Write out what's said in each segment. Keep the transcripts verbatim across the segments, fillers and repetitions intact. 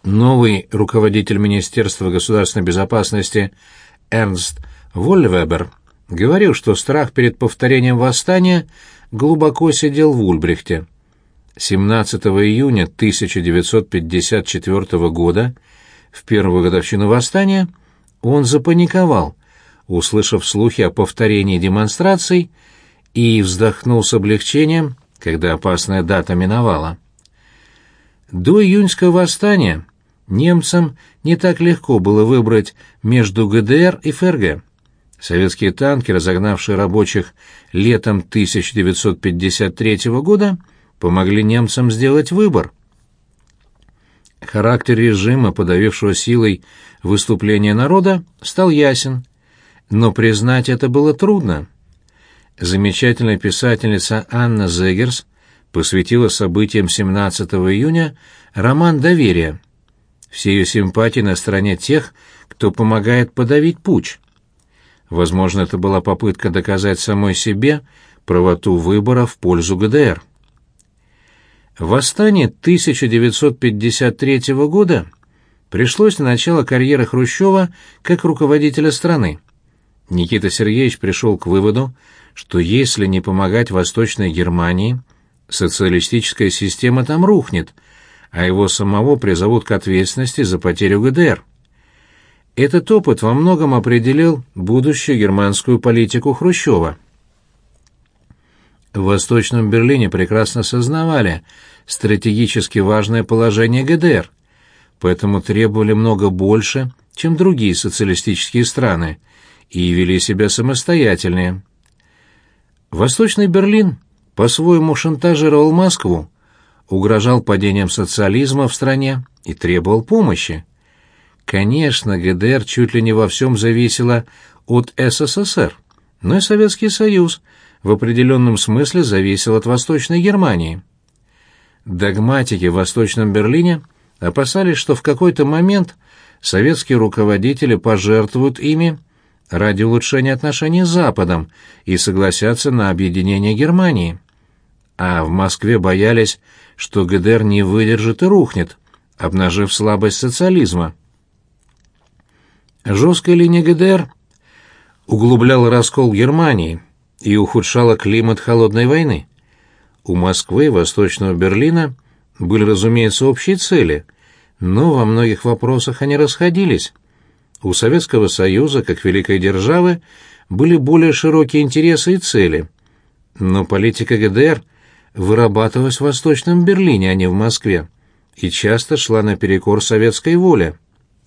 Новый руководитель Министерства государственной безопасности Эрнст Воллевебер говорил, что страх перед повторением восстания глубоко сидел в Ульбрихте. семнадцатого июня тысяча девятьсот пятьдесят четвёртого года, в первую годовщину восстания, он запаниковал, услышав слухи о повторении демонстраций, и вздохнул с облегчением, когда опасная дата миновала. До июньского восстания немцам не так легко было выбрать между ГДР и ФРГ. Советские танки, разогнавшие рабочих летом тысяча девятьсот пятьдесят третьего года, помогли немцам сделать выбор. Характер режима, подавившего силой выступление народа, стал ясен, но признать это было трудно. Замечательная писательница Анна Зегерс посвятила событиям семнадцатого июня роман «Доверие». Все ее симпатии на стороне тех, кто помогает подавить путч. Возможно, это была попытка доказать самой себе правоту выбора в пользу ГДР. Восстание тысяча девятьсот пятьдесят третьего года пришлось на начало карьеры Хрущева как руководителя страны. Никита Сергеевич пришел к выводу, что если не помогать Восточной Германии, социалистическая система там рухнет, а его самого призовут к ответственности за потерю ГДР. Этот опыт во многом определил будущую германскую политику Хрущева. В Восточном Берлине прекрасно сознавали стратегически важное положение ГДР, поэтому требовали много больше, чем другие социалистические страны, и вели себя самостоятельнее. Восточный Берлин по-своему шантажировал Москву, угрожал падением социализма в стране и требовал помощи. Конечно, ГДР чуть ли не во всем зависела от СССР, но и Советский Союз в определенном смысле зависел от Восточной Германии. Догматики в Восточном Берлине опасались, что в какой-то момент советские руководители пожертвуют ими ради улучшения отношений с Западом и согласятся на объединение Германии. А в Москве боялись, что ГДР не выдержит и рухнет, обнажив слабость социализма. Жесткая линия ГДР углубляла раскол Германии и ухудшала климат холодной войны. У Москвы и Восточного Берлина были, разумеется, общие цели, но во многих вопросах они расходились. У Советского Союза, как великой державы, были более широкие интересы и цели, но политика ГДР вырабатывалась в Восточном Берлине, а не в Москве, и часто шла наперекор советской воле.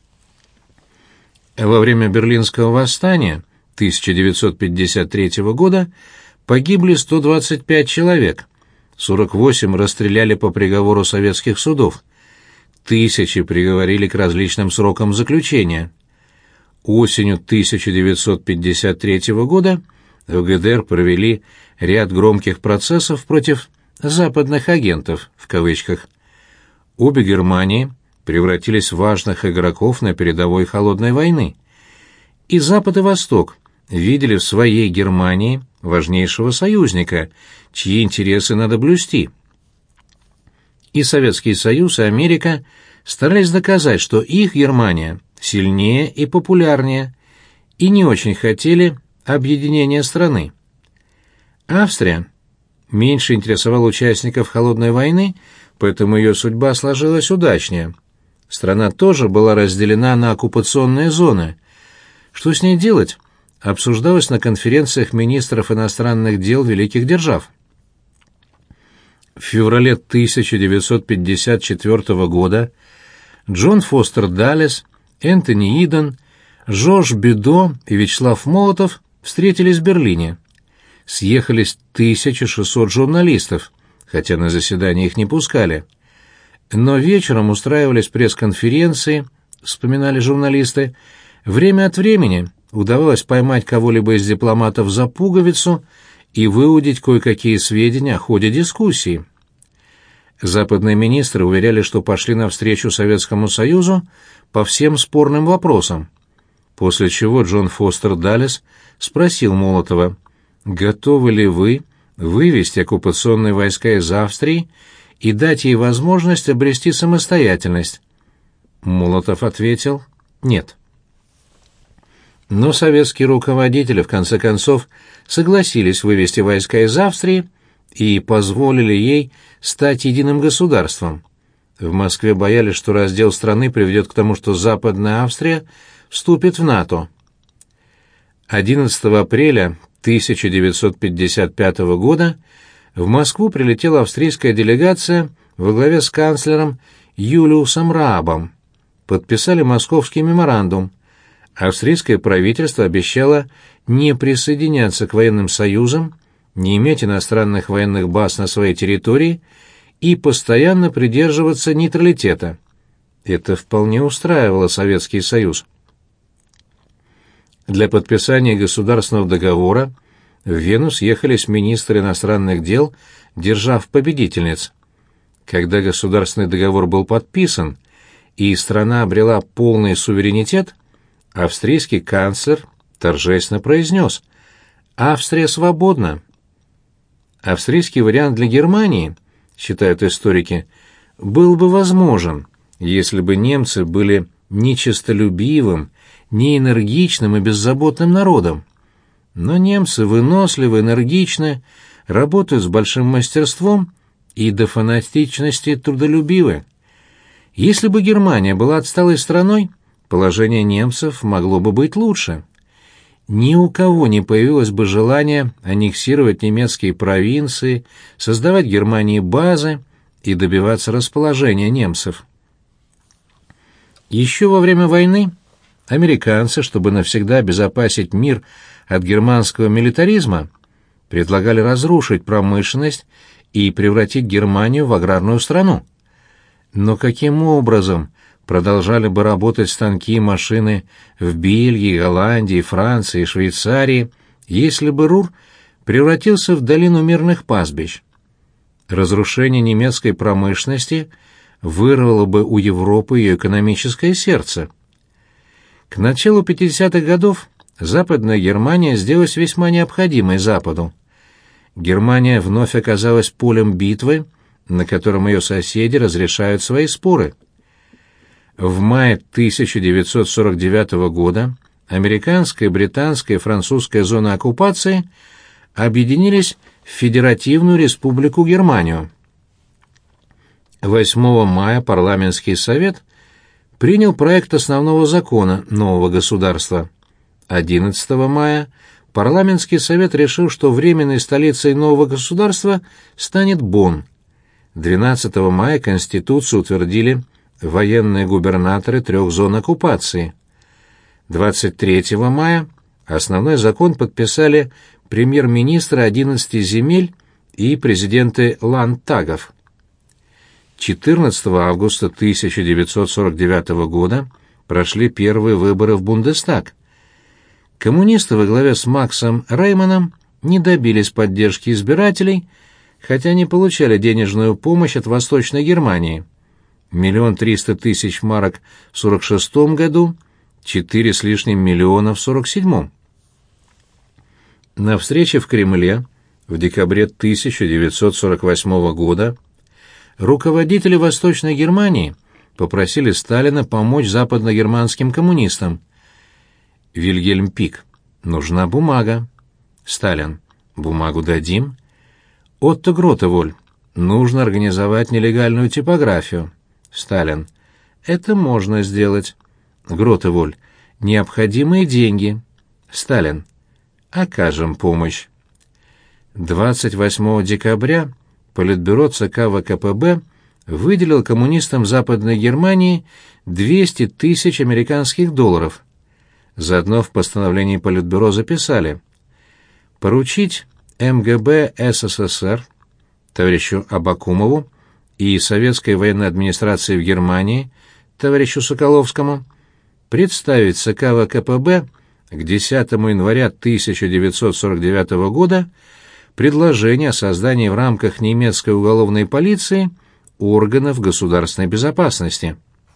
Во время Берлинского восстания тысяча девятьсот пятьдесят третьего года погибли сто двадцать пять человек, сорок восемь расстреляли по приговору советских судов, тысячи приговорили к различным срокам заключения. Осенью тысяча девятьсот пятьдесят третьего года в ГДР провели ряд громких процессов против «западных агентов» в кавычках. Обе Германии превратились в важных игроков на передовой холодной войны. И Запад, и Восток видели в своей Германии важнейшего союзника, чьи интересы надо блюсти. И Советский Союз, и Америка старались доказать, что их Германия сильнее и популярнее, и не очень хотели объединения страны. Австрия меньше интересовала участников холодной войны, поэтому ее судьба сложилась удачнее. Страна тоже была разделена на оккупационные зоны. Что с ней делать, обсуждалось на конференциях министров иностранных дел великих держав. В феврале тысяча девятьсот пятьдесят четвёртого года Джон Фостер Даллес, Энтони Иден, Жорж Бюдо и Вячеслав Молотов встретились в Берлине. Съехались тысяча шестьсот журналистов, хотя на заседание их не пускали. Но вечером устраивались пресс-конференции, вспоминали журналисты. Время от времени удавалось поймать кого-либо из дипломатов за пуговицу и выудить кое-какие сведения о ходе дискуссии. Западные министры уверяли, что пошли навстречу Советскому Союзу по всем спорным вопросам, после чего Джон Фостер Даллес спросил Молотова, готовы ли вы вывести оккупационные войска из Австрии и дать ей возможность обрести самостоятельность. Молотов ответил «нет». Но советские руководители, в конце концов, согласились вывести войска из Австрии и позволили ей стать единым государством. В Москве боялись, что раздел страны приведет к тому, что Западная Австрия вступит в НАТО. одиннадцатого апреля тысяча девятьсот пятьдесят пятого года в Москву прилетела австрийская делегация во главе с канцлером Юлиусом Раабом. Подписали Московский меморандум. Австрийское правительство обещало не присоединяться к военным союзам, не иметь иностранных военных баз на своей территории и постоянно придерживаться нейтралитета. Это вполне устраивало Советский Союз. Для подписания государственного договора в Вену съехались министры иностранных дел держав-победительниц. Когда государственный договор был подписан и страна обрела полный суверенитет, австрийский канцлер торжественно произнес: «Австрия свободна». Австрийский вариант для Германии, считают историки, был бы возможен, если бы немцы были не честолюбивым, не энергичным и беззаботным народом. Но немцы выносливы, энергичны, работают с большим мастерством и до фанатичности трудолюбивы. Если бы Германия была отсталой страной, положение немцев могло бы быть лучше. Ни у кого не появилось бы желания аннексировать немецкие провинции, создавать в Германии базы и добиваться расположения немцев. Еще во время войны американцы, чтобы навсегда обезопасить мир от германского милитаризма, предлагали разрушить промышленность и превратить Германию в аграрную страну. Но каким образом продолжали бы работать станки и машины в Бельгии, Голландии, Франции, Швейцарии, если бы Руhr превратился в долину мирных пастбищ? Разрушение немецкой промышленности вырвало бы у Европы ее экономическое сердце. К началу пятидесятых годов Западная Германия сделалась весьма необходимой Западу. Германия вновь оказалась полем битвы, на котором ее соседи разрешают свои споры. В мае тысяча девятьсот сорок девятого года американская, британская и французская зоны оккупации объединились в Федеративную Республику Германию. восьмого мая парламентский совет принял проект основного закона нового государства. одиннадцатого мая парламентский совет решил, что временной столицей нового государства станет Бонн. двенадцатого мая Конституцию утвердили военные губернаторы трех зон оккупации. двадцать третьего мая основной закон подписали премьер-министры одиннадцати земель и президенты ландтагов. четырнадцатого августа тысяча девятьсот сорок девятого года прошли первые выборы в Бундестаг. Коммунисты во главе с Максом Рейманом не добились поддержки избирателей, хотя не получали денежную помощь от Восточной Германии. Миллион триста тысяч марок в сорок шестом году, четыре с лишним миллиона в сорок седьмом. На встрече в Кремле в декабре тысяча девятьсот сорок восьмого года руководители Восточной Германии попросили Сталина помочь западногерманским коммунистам. Вильгельм Пик: «Нужна бумага». Сталин: «Бумагу дадим». Отто Гротеволь: «Нужно организовать нелегальную типографию». Сталин: «Это можно сделать». Гротеволь: «Необходимые деньги». Сталин: «Окажем помощь». двадцать восьмого декабря Политбюро ЦК ВКПБ выделил коммунистам Западной Германии двести тысяч американских долларов. Заодно в постановлении Политбюро записали: поручить МГБ СССР, товарищу Абакумову, и Советской военной администрации в Германии, товарищу Соколовскому, представить ЦК ВКПБ к десятого января тысяча девятьсот сорок девятого года предложение о создании в рамках немецкой уголовной полиции органов государственной безопасности.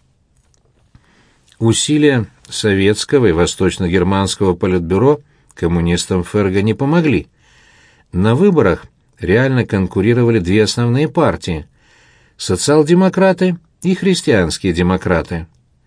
Усилия советского и восточно-германского политбюро коммунистам ФРГ не помогли. На выборах реально конкурировали две основные партии – социал-демократы и христианские демократы.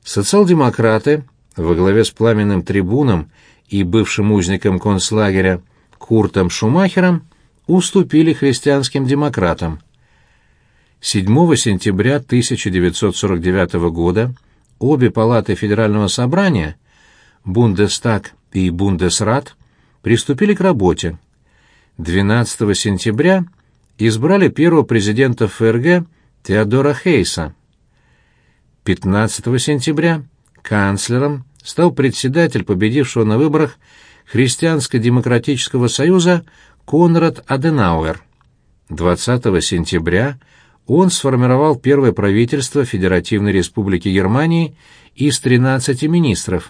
Социал-демократы во главе с пламенным трибуном и бывшим узником концлагеря Куртом Шумахером уступили христианским демократам. седьмого сентября тысяча девятьсот сорок девятого года обе палаты Федерального собрания, Бундестаг и Бундесрат, приступили к работе. двенадцатого сентября избрали первого президента ФРГ Теодора Хейса. пятнадцатого сентября канцлером стал председатель победившего на выборах Христианско-демократического союза Конрад Аденауэр. двадцатого сентября он сформировал первое правительство Федеративной Республики Германии из тринадцати министров.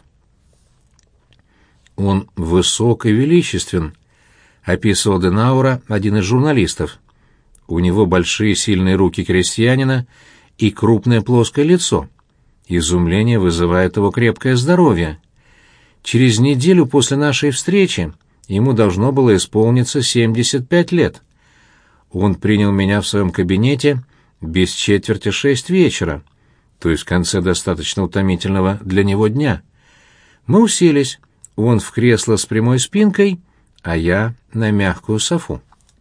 «Он высок и величествен», — описывал Аденауэра один из журналистов. «У него большие сильные руки крестьянина и крупное плоское лицо. Изумление вызывает его крепкое здоровье. Через неделю после нашей встречи ему должно было исполниться семьдесят пять лет. Он принял меня в своем кабинете без четверти шесть вечера, то есть в конце достаточно утомительного для него дня. Мы уселись, он в кресло с прямой спинкой, а я на мягкую софу».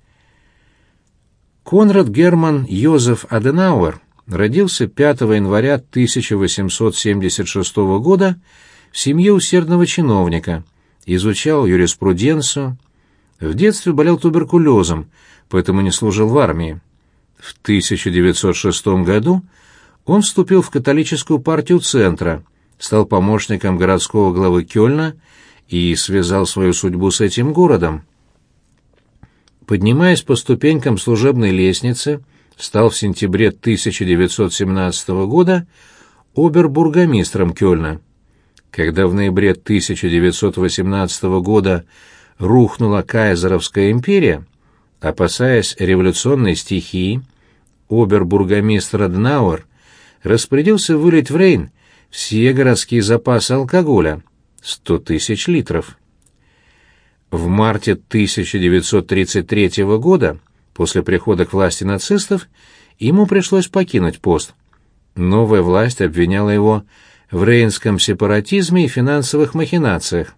Конрад Герман Йозеф Аденауэр родился пятого января тысяча восемьсот семьдесят шестого года в семье усердного чиновника, изучал юриспруденцию. В детстве болел туберкулезом, поэтому не служил в армии. В тысяча девятьсот шестом году он вступил в католическую партию Центра, стал помощником городского главы Кёльна и связал свою судьбу с этим городом. Поднимаясь по ступенькам служебной лестницы, стал в сентябре тысяча девятьсот семнадцатого года обербургомистром Кёльна. Когда в ноябре тысяча девятьсот восемнадцатого года рухнула Кайзеровская империя, опасаясь революционной стихии, обербургомистр Аденауэр распорядился вылить в Рейн все городские запасы алкоголя — сто тысяч литров. В марте тысяча девятьсот тридцать третьего года, после прихода к власти нацистов, ему пришлось покинуть пост. Новая власть обвиняла его в рейнском сепаратизме и финансовых махинациях.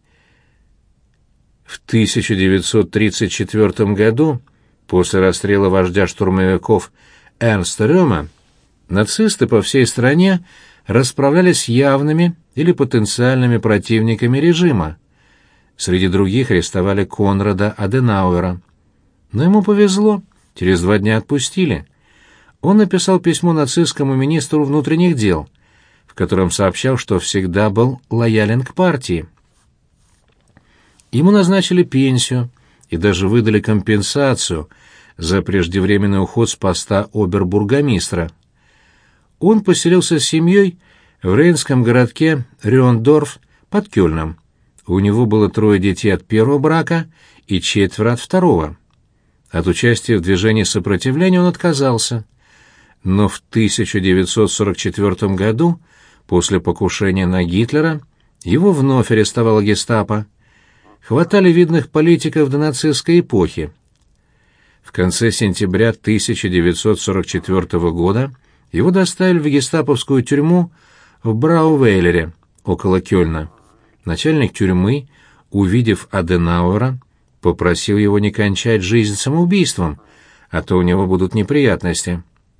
В тысяча девятьсот тридцать четвёртом году, после расстрела вождя штурмовиков Эрнста Рёма, нацисты по всей стране расправлялись с явными или потенциальными противниками режима. Среди других арестовали Конрада Аденауэра. Но ему повезло, через два дня отпустили. Он написал письмо нацистскому министру внутренних дел, в котором сообщал, что всегда был лоялен к партии. Ему назначили пенсию и даже выдали компенсацию за преждевременный уход с поста обербургомистра. Он поселился с семьей в рейнском городке Рёндорф под Кёльном. У него было трое детей от первого брака и четверо от второго. От участия в движении сопротивления он отказался. Но в тысяча девятьсот сорок четвёртом году, после покушения на Гитлера, его вновь арестовала гестапо. Хватали видных политиков до нацистской эпохи. В конце сентября тысяча девятьсот сорок четвёртого года его доставили в гестаповскую тюрьму в Браувейлере, около Кёльна. Начальник тюрьмы, увидев Аденауэра, попросил его не кончать жизнь самоубийством, а то у него будут неприятности.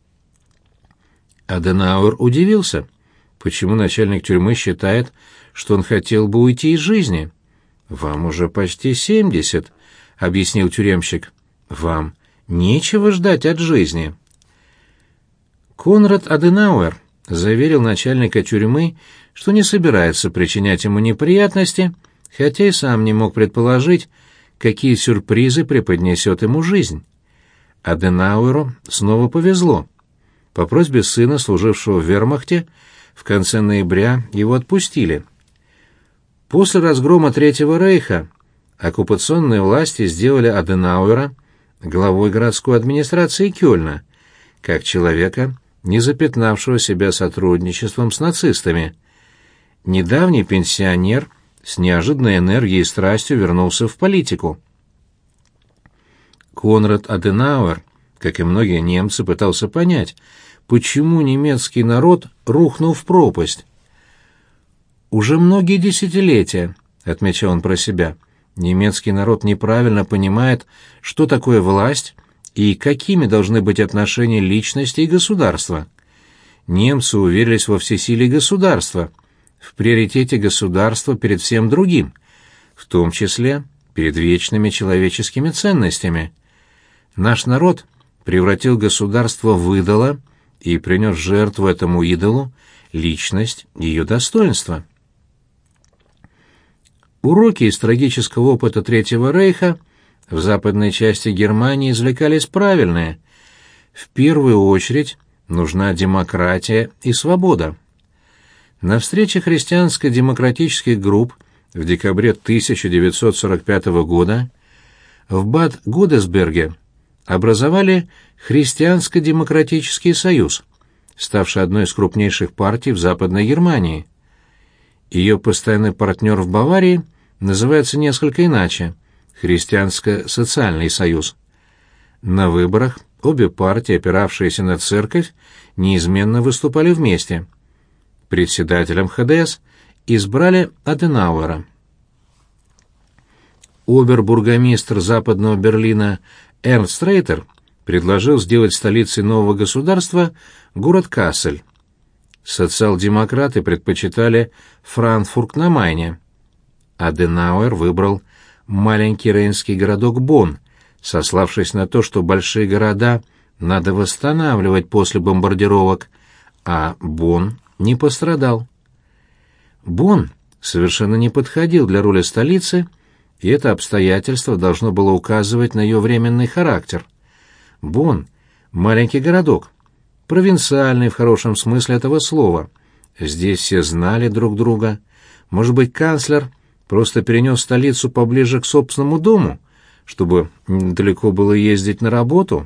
Аденауэр удивился, почему начальник тюрьмы считает, что он хотел бы уйти из жизни. «Вам уже почти семьдесят», — объяснил тюремщик. «Вам нечего ждать от жизни». Конрад Аденауэр заверил начальника тюрьмы, что не собирается причинять ему неприятности, хотя и сам не мог предположить, какие сюрпризы преподнесет ему жизнь. Аденауэру снова повезло. По просьбе сына, служившего в вермахте, в конце ноября его отпустили. После разгрома Третьего рейха оккупационные власти сделали Аденауэра главой городской администрации Кёльна, как человека, не запятнавшего себя сотрудничеством с нацистами. Недавний пенсионер с неожиданной энергией и страстью вернулся в политику. Конрад Аденауэр, как и многие немцы, пытался понять, почему немецкий народ рухнул в пропасть. «Уже многие десятилетия», — отмечал он про себя, — «немецкий народ неправильно понимает, что такое власть и какими должны быть отношения личности и государства. Немцы уверились во всесилии государства, в приоритете государства перед всем другим, в том числе перед вечными человеческими ценностями. Наш народ превратил государство в идола и принес в жертву этому идолу личность и ее достоинство». Уроки из трагического опыта Третьего Рейха в западной части Германии извлекались правильные. В первую очередь нужна демократия и свобода. На встрече христианско-демократических групп в декабре тысяча девятьсот сорок пятого года в Бад-Годесберге образовали Христианско-демократический союз, ставший одной из крупнейших партий в Западной Германии. Ее постоянный партнер в Баварии называется несколько иначе – Христианско-социальный союз. На выборах обе партии, опиравшиеся на церковь, неизменно выступали вместе. Председателем ха дэ эс избрали Аденауэра. Обер-бургомистр Западного Берлина Эрнст Рейтер предложил сделать столицей нового государства город Кассель. Социал-демократы предпочитали Франкфурт на Майне. Аденауэр выбрал маленький рейнский городок Бонн, сославшись на то, что большие города надо восстанавливать после бомбардировок, а Бонн не пострадал. Бонн совершенно не подходил для роли столицы, и это обстоятельство должно было указывать на ее временный характер. Бонн — маленький городок, провинциальный в хорошем смысле этого слова. Здесь все знали друг друга. Может быть, канцлер просто перенес столицу поближе к собственному дому, чтобы недалеко было ездить на работу?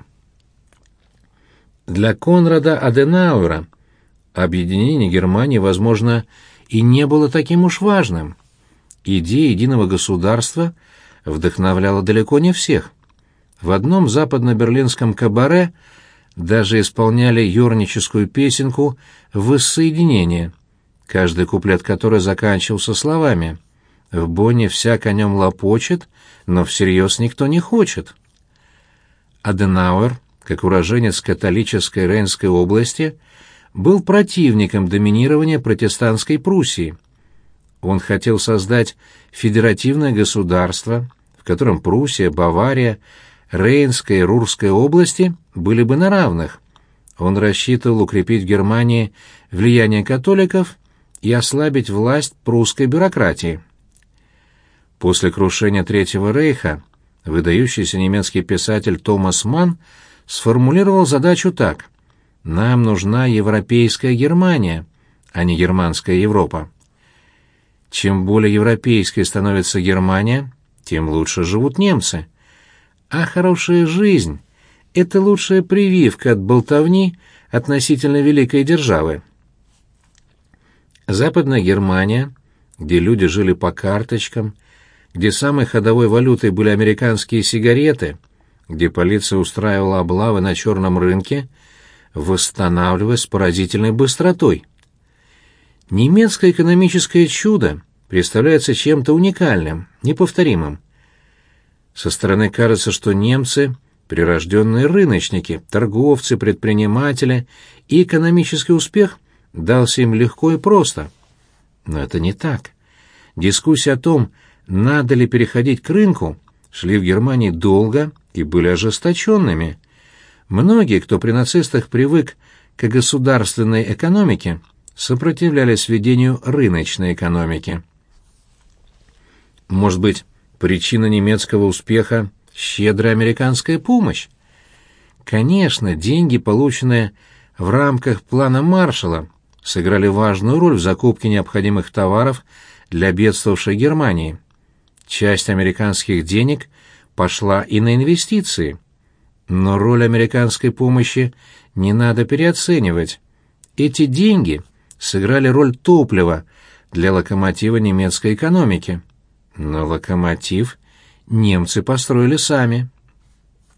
Для Конрада Аденауэра объединение Германии, возможно, и не было таким уж важным. Идея единого государства вдохновляла далеко не всех. В одном западно-берлинском кабаре даже исполняли юрническую песенку «Воссоединение», каждый куплет которой заканчивался словами «В Бонне всяк о нем лопочет, но всерьез никто не хочет». Аденауэр, как уроженец католической Рейнской области, был противником доминирования протестантской Пруссии. Он хотел создать федеративное государство, в котором Пруссия, Бавария, Рейнская и Рурская области были бы на равных. Он рассчитывал укрепить в Германии влияние католиков и ослабить власть прусской бюрократии. После крушения Третьего Рейха выдающийся немецкий писатель Томас Манн сформулировал задачу так: «Нам нужна европейская Германия, а не германская Европа». Чем более европейской становится Германия, тем лучше живут немцы. А хорошая жизнь — это лучшая прививка от болтовни относительно великой державы. Западная Германия, где люди жили по карточкам, где самой ходовой валютой были американские сигареты, где полиция устраивала облавы на черном рынке, восстанавливалась с поразительной быстротой. Немецкое экономическое чудо представляется чем-то уникальным, неповторимым. Со стороны кажется, что немцы — прирожденные рыночники, торговцы, предприниматели, и экономический успех дался им легко и просто. Но это не так. Дискуссии о том, надо ли переходить к рынку, шли в Германии долго и были ожесточенными. Многие, кто при нацистах привык к государственной экономике, сопротивлялись введению рыночной экономики. Может быть, причина немецкого успеха — щедрая американская помощь? Конечно, деньги, полученные в рамках плана Маршалла, сыграли важную роль в закупке необходимых товаров для бедствовавшей Германии. Часть американских денег пошла и на инвестиции. Но роль американской помощи не надо переоценивать. Эти деньги сыграли роль топлива для локомотива немецкой экономики. Но локомотив немцы построили сами.